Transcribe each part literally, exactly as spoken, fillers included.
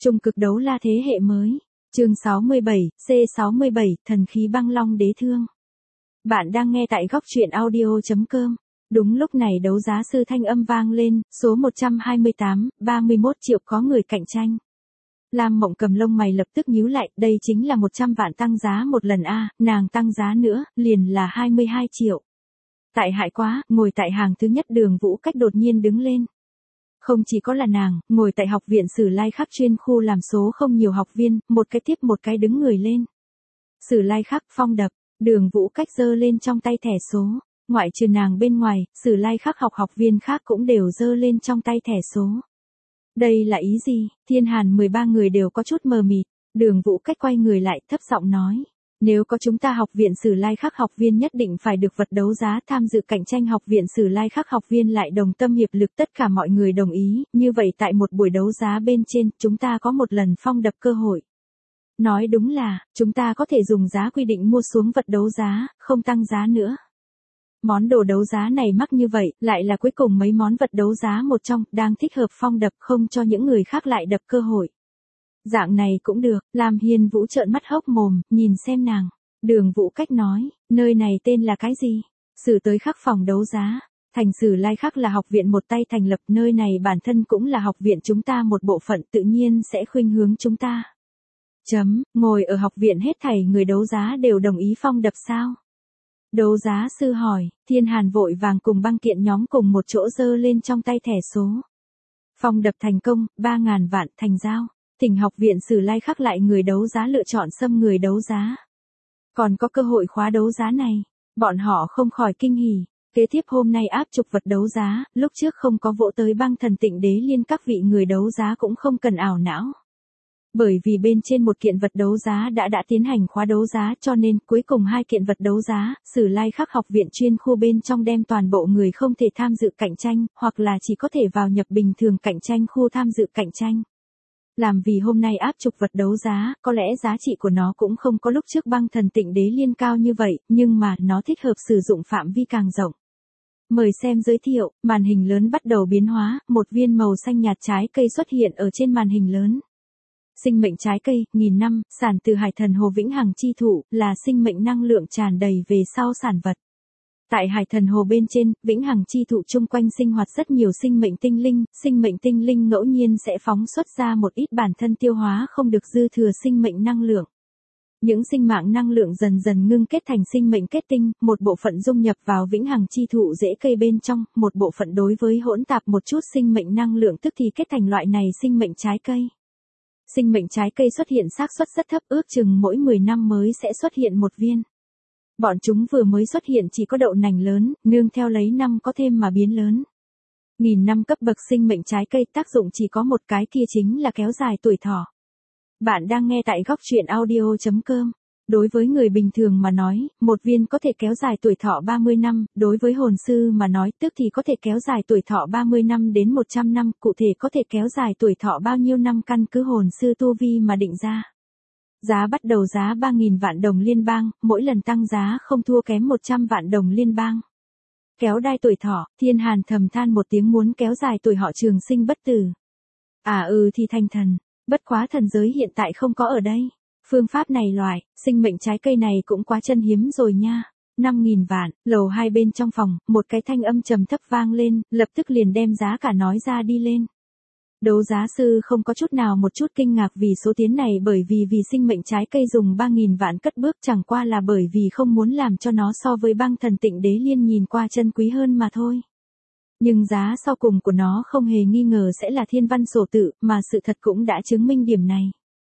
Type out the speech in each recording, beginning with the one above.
Trung cực đấu la thế hệ mới. Chương sáu mươi bảy, C sáu mươi bảy, thần khí băng long đế thương. Bạn đang nghe tại góc truyện audio chấm com. Đúng lúc này đấu giá sư thanh âm vang lên, số một trăm hai mươi tám, ba mươi mốt triệu có người cạnh tranh. Lam Mộng Cầm lông mày lập tức nhíu lại, đây chính là một trăm vạn tăng giá một lần a, nàng tăng giá nữa, liền là hai mươi hai triệu. Tại hại quá, ngồi tại hàng thứ nhất Đường Vũ Cách đột nhiên đứng lên. Không chỉ có là nàng, ngồi tại học viện Sử Lai Khắc chuyên khu làm số không nhiều học viên, một cái tiếp một cái đứng người lên. Sử Lai Khắc phong đập, Đường Vũ Cách giơ lên trong tay thẻ số, ngoại trừ nàng bên ngoài, Sử Lai Khắc học học viên khác cũng đều giơ lên trong tay thẻ số. Đây là ý gì? Thiên Hàn mười ba người đều có chút mờ mịt, Đường Vũ Cách quay người lại thấp giọng nói. Nếu có chúng ta học viện Sử Lai Khắc học viên nhất định phải được vật đấu giá tham dự cạnh tranh học viện Sử Lai Khắc học viên lại đồng tâm hiệp lực tất cả mọi người đồng ý, như vậy tại một buổi đấu giá bên trên chúng ta có một lần phong đập cơ hội. Nói đúng là, chúng ta có thể dùng giá quy định mua xuống vật đấu giá, không tăng giá nữa. Món đồ đấu giá này mắc như vậy, lại là cuối cùng mấy món vật đấu giá một trong, đang thích hợp phong đập không cho những người khác lại đập cơ hội. Dạng này cũng được, Lam Hiên Vũ trợn mắt hốc mồm, nhìn xem nàng. Đường Vũ Cách nói, nơi này tên là cái gì? Sử tới Khắc phòng đấu giá. Thành Sử Lai Khắc là học viện một tay thành lập, nơi này bản thân cũng là học viện chúng ta một bộ phận, tự nhiên sẽ khuynh hướng chúng ta. Chấm, ngồi ở học viện hết thảy người đấu giá đều đồng ý phong đập sao? Đấu giá sư hỏi, Thiên Hàn vội vàng cùng băng kiện nhóm cùng một chỗ giơ lên trong tay thẻ số. Phong đập thành công, ba ngàn vạn thành giao. Tỉnh học viện Sử Lai Khắc lại người đấu giá lựa chọn xâm người đấu giá. Còn có cơ hội khóa đấu giá này, bọn họ không khỏi kinh hỉ. Kế tiếp hôm nay áp trục vật đấu giá, lúc trước không có vỗ tới băng thần Tịnh Đế Liên các vị người đấu giá cũng không cần ảo não. Bởi vì bên trên một kiện vật đấu giá đã đã tiến hành khóa đấu giá cho nên cuối cùng hai kiện vật đấu giá, Sử Lai Khắc học viện chuyên khu bên trong đem toàn bộ người không thể tham dự cạnh tranh, hoặc là chỉ có thể vào nhập bình thường cạnh tranh khu tham dự cạnh tranh. Làm vì hôm nay áp trục vật đấu giá, có lẽ giá trị của nó cũng không có lúc trước băng thần Tịnh Đế Liên cao như vậy, nhưng mà nó thích hợp sử dụng phạm vi càng rộng. Mời xem giới thiệu, màn hình lớn bắt đầu biến hóa, một viên màu xanh nhạt trái cây xuất hiện ở trên màn hình lớn. Sinh mệnh trái cây, nghìn năm, sản từ Hải Thần Hồ Vĩnh Hằng chi thụ, là sinh mệnh năng lượng tràn đầy về sau sản vật. Tại Hải Thần Hồ bên trên, Vĩnh Hằng chi thụ chung quanh sinh hoạt rất nhiều sinh mệnh tinh linh, sinh mệnh tinh linh ngẫu nhiên sẽ phóng xuất ra một ít bản thân tiêu hóa không được dư thừa sinh mệnh năng lượng. Những sinh mạng năng lượng dần dần ngưng kết thành sinh mệnh kết tinh, một bộ phận dung nhập vào Vĩnh Hằng chi thụ rễ cây bên trong, một bộ phận đối với hỗn tạp một chút sinh mệnh năng lượng tức thì kết thành loại này sinh mệnh trái cây. Sinh mệnh trái cây xuất hiện xác suất rất thấp, ước chừng mỗi mười năm mới sẽ xuất hiện một viên. Bọn chúng vừa mới xuất hiện chỉ có đậu nành lớn, nương theo lấy năm có thêm mà biến lớn. Nghìn năm cấp bậc sinh mệnh trái cây tác dụng chỉ có một cái kia chính là kéo dài tuổi thọ. Bạn đang nghe tại góc truyện audio chấm com. Đối với người bình thường mà nói, một viên có thể kéo dài tuổi thọ ba mươi năm, đối với hồn sư mà nói tức thì có thể kéo dài tuổi thọ ba mươi năm đến một trăm năm, cụ thể có thể kéo dài tuổi thọ bao nhiêu năm căn cứ hồn sư tu vi mà định ra. Giá bắt đầu giá ba nghìn vạn đồng liên bang, mỗi lần tăng giá không thua kém một trăm vạn đồng liên bang. Kéo đai tuổi thọ, Thiên Hàn thầm than một tiếng muốn kéo dài tuổi họ trường sinh bất tử. À ừ thì thành thần, bất quá thần giới hiện tại không có ở đây. Phương pháp này loại, sinh mệnh trái cây này cũng quá chân hiếm rồi nha. năm nghìn vạn, lầu hai bên trong phòng, một cái thanh âm trầm thấp vang lên, lập tức liền đem giá cả nói ra đi lên. Đấu giá sư không có chút nào một chút kinh ngạc vì số tiền này bởi vì vì sinh mệnh trái cây dùng ba nghìn vạn cất bước chẳng qua là bởi vì không muốn làm cho nó so với băng thần Tịnh Đế Liên nhìn qua chân quý hơn mà thôi. Nhưng giá sau cùng của nó không hề nghi ngờ sẽ là thiên văn sổ tự, mà sự thật cũng đã chứng minh điểm này.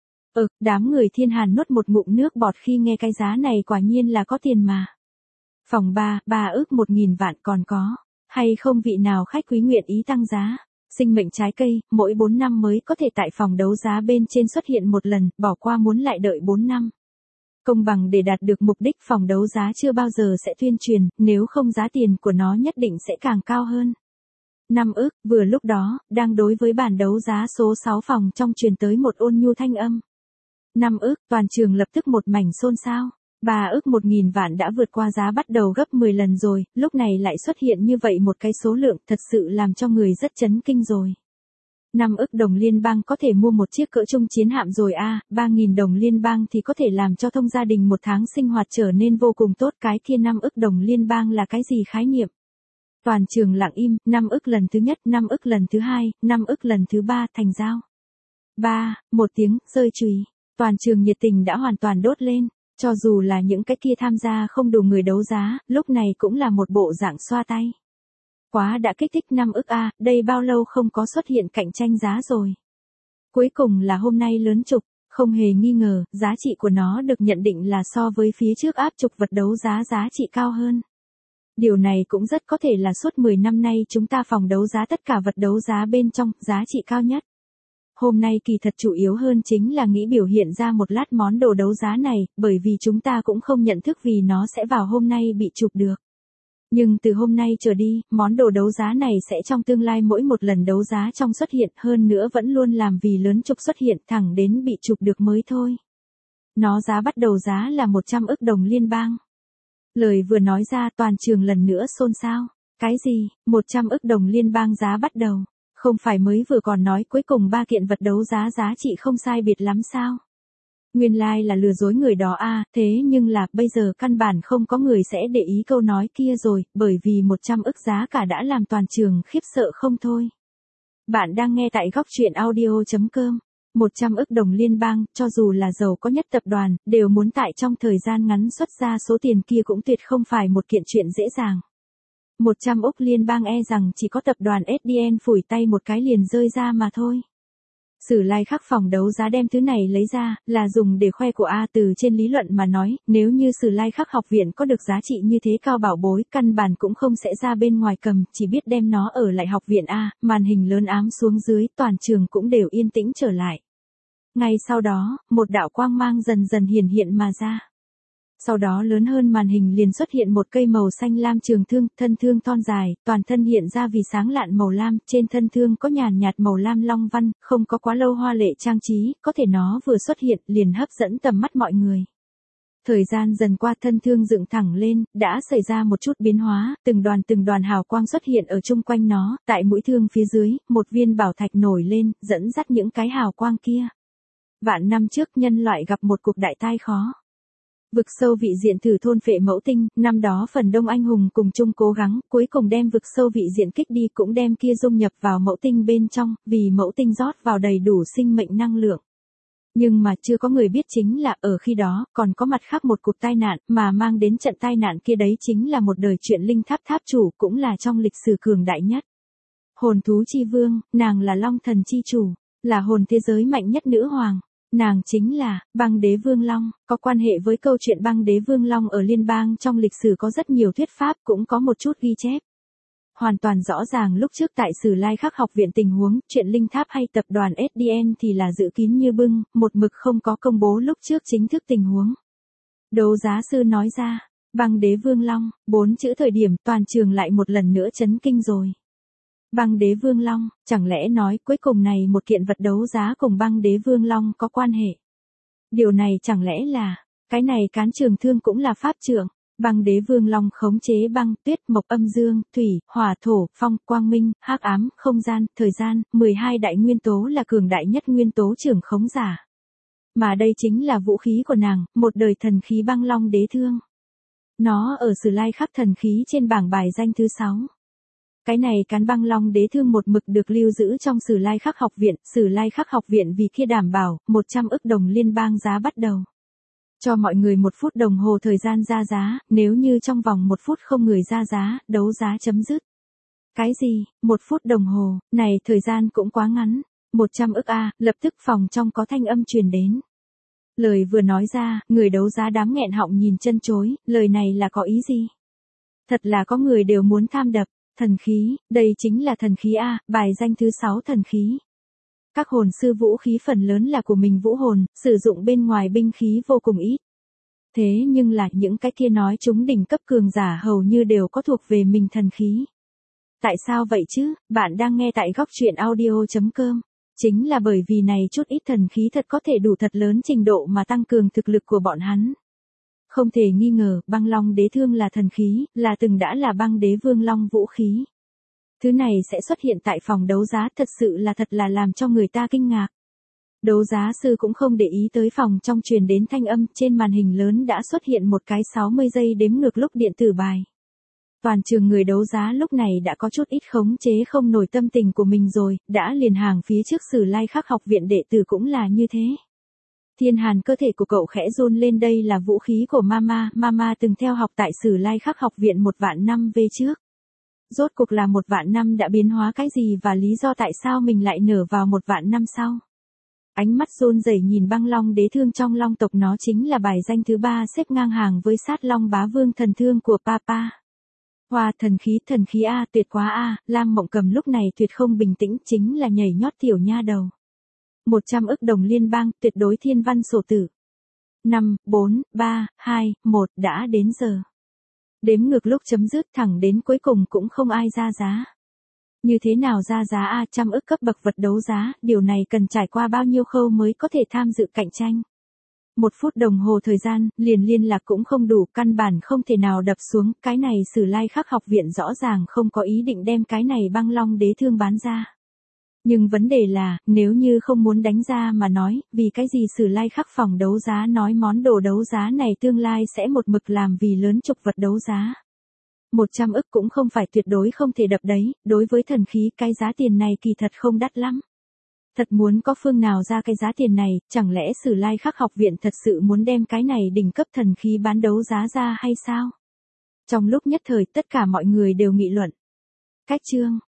Ừ, đám người Thiên Hàn nuốt một ngụm nước bọt khi nghe cái giá này quả nhiên là có tiền mà. Phòng ba, ba ước một nghìn vạn còn có, hay không vị nào khách quý nguyện ý tăng giá. Sinh mệnh trái cây, mỗi bốn năm mới có thể tại phòng đấu giá bên trên xuất hiện một lần, bỏ qua muốn lại đợi bốn năm. Công bằng để đạt được mục đích phòng đấu giá chưa bao giờ sẽ tuyên truyền, nếu không giá tiền của nó nhất định sẽ càng cao hơn. Năm ước, vừa lúc đó, đang đối với bản đấu giá số sáu phòng trong truyền tới một ôn nhu thanh âm. Năm ước, toàn trường lập tức một mảnh xôn xao. Ba ước một nghìn vạn đã vượt qua giá bắt đầu gấp mười lần rồi, lúc này lại xuất hiện như vậy một cái số lượng thật sự làm cho người rất chấn kinh rồi. năm ức đồng liên bang có thể mua một chiếc cỡ trung chiến hạm rồi a, ba nghìn đồng liên bang thì có thể làm cho thông gia đình một tháng sinh hoạt trở nên vô cùng tốt, cái kia năm ức đồng liên bang là cái gì khái niệm? Toàn trường lặng im, năm ức lần thứ nhất, năm ức lần thứ hai, năm ức lần thứ ba, thành giao. Ba, một tiếng, rơi chùy. Toàn trường nhiệt tình đã hoàn toàn đốt lên, cho dù là những cái kia tham gia không đủ người đấu giá, lúc này cũng là một bộ dạng xoa tay. Quá đã kích thích năm ức a, đây bao lâu không có xuất hiện cạnh tranh giá rồi. Cuối cùng là hôm nay lớn trục, không hề nghi ngờ, giá trị của nó được nhận định là so với phía trước áp trục vật đấu giá giá trị cao hơn. Điều này cũng rất có thể là suốt mười năm nay chúng ta phòng đấu giá tất cả vật đấu giá bên trong, giá trị cao nhất. Hôm nay kỳ thật chủ yếu hơn chính là nghĩ biểu hiện ra một lát món đồ đấu giá này, bởi vì chúng ta cũng không nhận thức vì nó sẽ vào hôm nay bị chụp được. Nhưng từ hôm nay trở đi, món đồ đấu giá này sẽ trong tương lai mỗi một lần đấu giá trong xuất hiện, hơn nữa vẫn luôn làm vì lớn chụp xuất hiện thẳng đến bị chụp được mới thôi. Nó giá bắt đầu giá là một trăm ức đồng liên bang. Lời vừa nói ra toàn trường lần nữa xôn xao. Cái gì, một trăm ức đồng liên bang giá bắt đầu? Không phải mới vừa còn nói cuối cùng ba kiện vật đấu giá giá trị không sai biệt lắm sao? Nguyên lai like là lừa dối người đó a, à, thế nhưng là bây giờ căn bản không có người sẽ để ý câu nói kia rồi, bởi vì một trăm ức giá cả đã làm toàn trường khiếp sợ không thôi. Bạn đang nghe tại góc truyện audio chấm com. một trăm ức đồng liên bang, cho dù là giàu có nhất tập đoàn, đều muốn tại trong thời gian ngắn xuất ra số tiền kia cũng tuyệt không phải một kiện chuyện dễ dàng. một trăm ức liên bang e rằng chỉ có tập đoàn ét đê en phủi tay một cái liền rơi ra mà thôi. Sử lai khắc phòng đấu giá đem thứ này lấy ra, là dùng để khoe của A. Từ trên lý luận mà nói, nếu như Sử lai khắc học viện có được giá trị như thế cao bảo bối, căn bản cũng không sẽ ra bên ngoài cầm, chỉ biết đem nó ở lại học viện A, màn hình lớn ám xuống dưới, toàn trường cũng đều yên tĩnh trở lại. Ngay sau đó, một đạo quang mang dần dần hiển hiện mà ra. Sau đó lớn hơn màn hình liền xuất hiện một cây màu xanh lam trường thương, thân thương thon dài, toàn thân hiện ra vì sáng lạn màu lam, trên thân thương có nhàn nhạt màu lam long văn, không có quá lâu hoa lệ trang trí, có thể nó vừa xuất hiện liền hấp dẫn tầm mắt mọi người. Thời gian dần qua thân thương dựng thẳng lên, đã xảy ra một chút biến hóa, từng đoàn từng đoàn hào quang xuất hiện ở chung quanh nó, tại mũi thương phía dưới, một viên bảo thạch nổi lên, dẫn dắt những cái hào quang kia. Vạn năm trước nhân loại gặp một cuộc đại tai khó. Vực sâu vị diện thử thôn phệ mẫu tinh, năm đó phần đông anh hùng cùng chung cố gắng, cuối cùng đem vực sâu vị diện kích đi cũng đem kia dung nhập vào mẫu tinh bên trong, vì mẫu tinh rót vào đầy đủ sinh mệnh năng lượng. Nhưng mà chưa có người biết chính là ở khi đó, còn có mặt khác một cuộc tai nạn, mà mang đến trận tai nạn kia đấy chính là một đời chuyện linh tháp tháp chủ, cũng là trong lịch sử cường đại nhất. Hồn thú chi vương, nàng là long thần chi chủ, là hồn thế giới mạnh nhất nữ hoàng. Nàng chính là Băng Đế Vương Long, có quan hệ với câu chuyện Băng Đế Vương Long ở liên bang trong lịch sử có rất nhiều thuyết pháp, cũng có một chút ghi chép. Hoàn toàn rõ ràng lúc trước tại Sử lai khắc học viện tình huống, chuyện linh tháp hay tập đoàn ét đê en thì là giữ kín như bưng, một mực không có công bố lúc trước chính thức tình huống. Đấu giá sư nói ra, Băng Đế Vương Long, bốn chữ thời điểm toàn trường lại một lần nữa chấn kinh rồi. Băng Đế Vương Long, chẳng lẽ nói cuối cùng này một kiện vật đấu giá cùng Băng Đế Vương Long có quan hệ? Điều này chẳng lẽ là, cái này cán trường thương cũng là pháp trưởng, Băng Đế Vương Long khống chế băng, tuyết, mộc âm dương, thủy, hỏa thổ, phong, quang minh, hắc ám, không gian, thời gian, mười hai đại nguyên tố là cường đại nhất nguyên tố trưởng khống giả. Mà đây chính là vũ khí của nàng, một đời thần khí băng long đế thương. Nó ở Sử lai khắc thần khí trên bảng bài danh thứ sáu. Cái này cán băng long đế thương một mực được lưu giữ trong Sử lai khắc học viện, Sử lai khắc học viện vì kia đảm bảo, một trăm ức đồng liên bang giá bắt đầu. Cho mọi người một phút đồng hồ thời gian ra giá, nếu như trong vòng một phút không người ra giá, đấu giá chấm dứt. Cái gì, một phút đồng hồ, này thời gian cũng quá ngắn, một trăm ức a, lập tức phòng trong có thanh âm truyền đến. Lời vừa nói ra, người đấu giá đám nghẹn họng nhìn chân chối, lời này là có ý gì? Thật là có người đều muốn tham đập. Thần khí, đây chính là thần khí A, bài danh thứ sáu thần khí. Các hồn sư vũ khí phần lớn là của mình vũ hồn, sử dụng bên ngoài binh khí vô cùng ít. Thế nhưng là những cái kia nói chúng đỉnh cấp cường giả hầu như đều có thuộc về mình thần khí. Tại sao vậy chứ, bạn đang nghe tại góc truyện audio chấm com. Chính là bởi vì này chút ít thần khí thật có thể đủ thật lớn trình độ mà tăng cường thực lực của bọn hắn. Không thể nghi ngờ, băng long đế thương là thần khí, là từng đã là Băng Đế Vương Long vũ khí. Thứ này sẽ xuất hiện tại phòng đấu giá thật sự là thật là làm cho người ta kinh ngạc. Đấu giá sư cũng không để ý tới phòng trong truyền đến thanh âm, trên màn hình lớn đã xuất hiện một cái sáu mươi giây đếm ngược lúc điện tử bài. Toàn trường người đấu giá lúc này đã có chút ít khống chế không nổi tâm tình của mình rồi, đã liền hàng phía trước Sử Lai Khắc học viện đệ tử cũng là như thế. Thiên Hàn, cơ thể của cậu khẽ run lên, đây là vũ khí của Mama, Mama từng theo học tại Sử Lai Khắc học viện một vạn năm về trước. Rốt cuộc là một vạn năm đã biến hóa cái gì và lý do tại sao mình lại nở vào một vạn năm sau. Ánh mắt run rẩy nhìn Băng Long Đế Thương trong Long tộc, nó chính là bài danh thứ ba xếp ngang hàng với Sát Long Bá Vương thần thương của Papa. Hoa, thần khí, thần khí a, tuyệt quá a, Lam Mộng Cầm lúc này tuyệt không bình tĩnh, chính là nhảy nhót tiểu nha đầu. một trăm ức đồng liên bang, tuyệt đối thiên văn sổ tử. năm, bốn, ba, hai, một, đã đến giờ. Đếm ngược lúc chấm dứt thẳng đến cuối cùng cũng không ai ra giá. Như thế nào ra giá a, trăm ức cấp bậc vật đấu giá, điều này cần trải qua bao nhiêu khâu mới có thể tham dự cạnh tranh. Một phút đồng hồ thời gian, liền liên lạc cũng không đủ, căn bản không thể nào đập xuống, cái này Sử Lai Khắc học viện rõ ràng không có ý định đem cái này Băng Long Đế Thương bán ra. Nhưng vấn đề là, nếu như không muốn đánh ra mà nói, vì cái gì Sử Lai Khắc phòng đấu giá nói món đồ đấu giá này tương lai sẽ một mực làm vì lớn trục vật đấu giá. một trăm ức cũng không phải tuyệt đối không thể đập đấy, đối với thần khí cái giá tiền này kỳ thật không đắt lắm. Thật muốn có phương nào ra cái giá tiền này, chẳng lẽ Sử Lai Khắc học viện thật sự muốn đem cái này đỉnh cấp thần khí bán đấu giá ra hay sao? Trong lúc nhất thời tất cả mọi người đều nghị luận. Cách chương